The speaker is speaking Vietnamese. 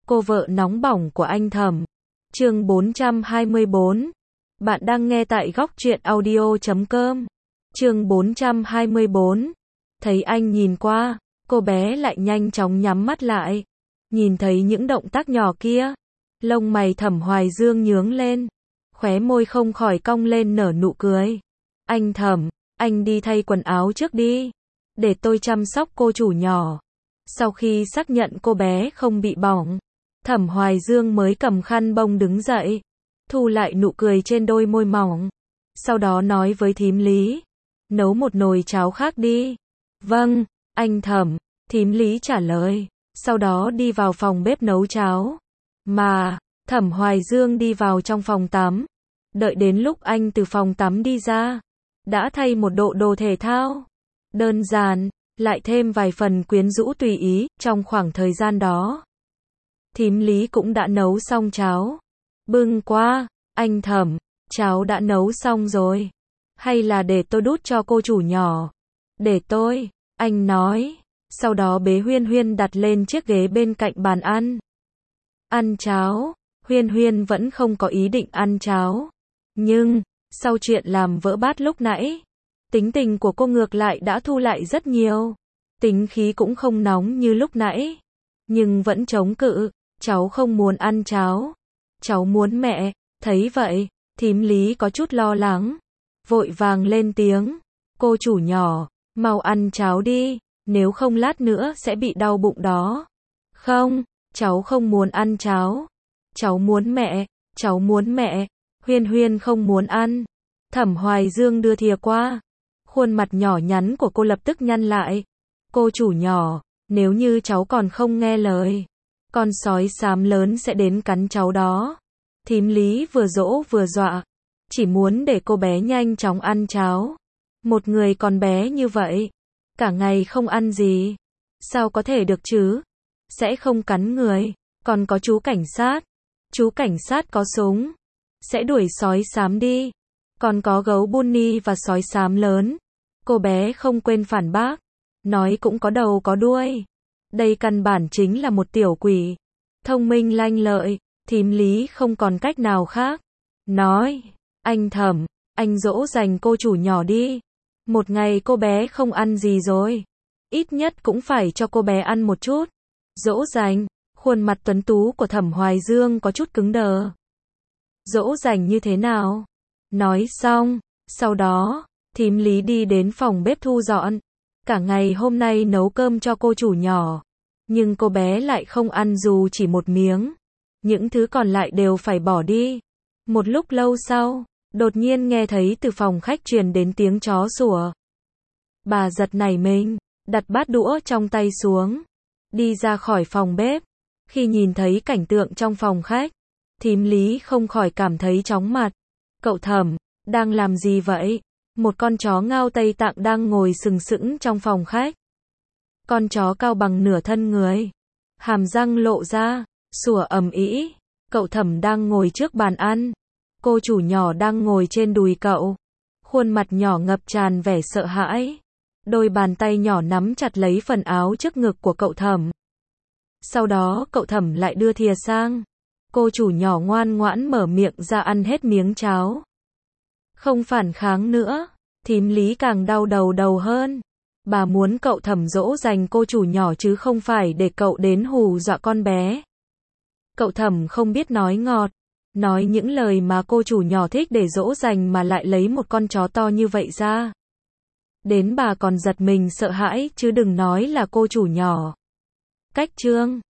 Cô vợ nóng bỏng của anh Thẩm. Chương 424. Bạn đang nghe tại góc truyện audio.com. Chương 424. Thấy anh nhìn qua, cô bé lại nhanh chóng nhắm mắt lại. Nhìn thấy những động tác nhỏ kia, lông mày Thẩm Hoài Dương nhướng lên, khóe môi không khỏi cong lên nở nụ cười. Anh Thẩm, anh đi thay quần áo trước đi, để tôi chăm sóc cô chủ nhỏ. Sau khi xác nhận cô bé không bị bỏng, Thẩm Hoài Dương mới cầm khăn bông đứng dậy, thu lại nụ cười trên đôi môi mỏng. Sau đó nói với thím Lý, nấu một nồi cháo khác đi. Vâng, anh Thẩm, thím Lý trả lời, sau đó đi vào phòng bếp nấu cháo. Mà, Thẩm Hoài Dương đi vào trong phòng tắm. Đợi đến lúc anh từ phòng tắm đi ra, đã thay một bộ đồ thể thao đơn giản, lại thêm vài phần quyến rũ tùy ý. Trong khoảng thời gian đó, thím Lý cũng đã nấu xong cháo. Bưng qua, anh Thẩm, cháo đã nấu xong rồi. Hay là để tôi đút cho cô chủ nhỏ? Để tôi, anh nói. Sau đó bế Huyên Huyên đặt lên chiếc ghế bên cạnh bàn ăn. Ăn cháo, Huyên Huyên vẫn không có ý định ăn cháo. Nhưng, sau chuyện làm vỡ bát lúc nãy, tính tình của cô ngược lại đã thu lại rất nhiều. Tính khí cũng không nóng như lúc nãy, nhưng vẫn chống cự. Cháu không muốn ăn cháo, cháu muốn mẹ. Thấy vậy, thím Lý có chút lo lắng, vội vàng lên tiếng. Cô chủ nhỏ, mau ăn cháo đi, nếu không lát nữa sẽ bị đau bụng đó. Không, cháu không muốn ăn cháo. Cháu muốn mẹ, cháu muốn mẹ. Huyên Huyên không muốn ăn. Thẩm Hoài Dương đưa thìa qua. Khuôn mặt nhỏ nhắn của cô lập tức nhăn lại. Cô chủ nhỏ, nếu như cháu còn không nghe lời, con sói xám lớn sẽ đến cắn cháu đó. Thím Lý vừa dỗ vừa dọa, chỉ muốn để cô bé nhanh chóng ăn cháo. Một người còn bé như vậy, cả ngày không ăn gì, sao có thể được chứ? Sẽ không cắn người, còn có chú cảnh sát. Chú cảnh sát có súng, sẽ đuổi sói xám đi. Còn có gấu bunny và sói xám lớn. Cô bé không quên phản bác, nói cũng có đầu có đuôi. Đây căn bản chính là một tiểu quỷ, thông minh lanh lợi. Thím Lý không còn cách nào khác, nói, anh Thẩm, anh dỗ dành cô chủ nhỏ đi. Một ngày cô bé không ăn gì rồi, ít nhất cũng phải cho cô bé ăn một chút. Dỗ dành, khuôn mặt tuấn tú của Thẩm Hoài Dương có chút cứng đờ. Dỗ dành như thế nào? Nói xong, sau đó, thím Lý đi đến phòng bếp thu dọn. Cả ngày hôm nay nấu cơm cho cô chủ nhỏ, nhưng cô bé lại không ăn dù chỉ một miếng. Những thứ còn lại đều phải bỏ đi. Một lúc lâu sau, đột nhiên nghe thấy từ phòng khách truyền đến tiếng chó sủa. Bà giật nảy mình, đặt bát đũa trong tay xuống, đi ra khỏi phòng bếp. Khi nhìn thấy cảnh tượng trong phòng khách, thím Lý không khỏi cảm thấy chóng mặt. Cậu Thẩm, đang làm gì vậy? Một con chó Ngao Tây Tạng đang ngồi sừng sững trong phòng khách. Con chó cao bằng nửa thân người, hàm răng lộ ra, sủa ầm ĩ. Cậu Thẩm đang ngồi trước bàn ăn. Cô chủ nhỏ đang ngồi trên đùi cậu. Khuôn mặt nhỏ ngập tràn vẻ sợ hãi. Đôi bàn tay nhỏ nắm chặt lấy phần áo trước ngực của cậu Thẩm. Sau đó cậu Thẩm lại đưa thìa sang. Cô chủ nhỏ ngoan ngoãn mở miệng ra ăn hết miếng cháo. Không phản kháng nữa. Thím Lý càng đau đầu hơn. Bà muốn cậu Thẩm dỗ dành cô chủ nhỏ chứ không phải để cậu đến hù dọa con bé. Cậu Thẩm không biết nói ngọt, nói những lời mà cô chủ nhỏ thích để dỗ dành mà lại lấy một con chó to như vậy ra. Đến bà còn giật mình sợ hãi chứ đừng nói là cô chủ nhỏ. Cách chương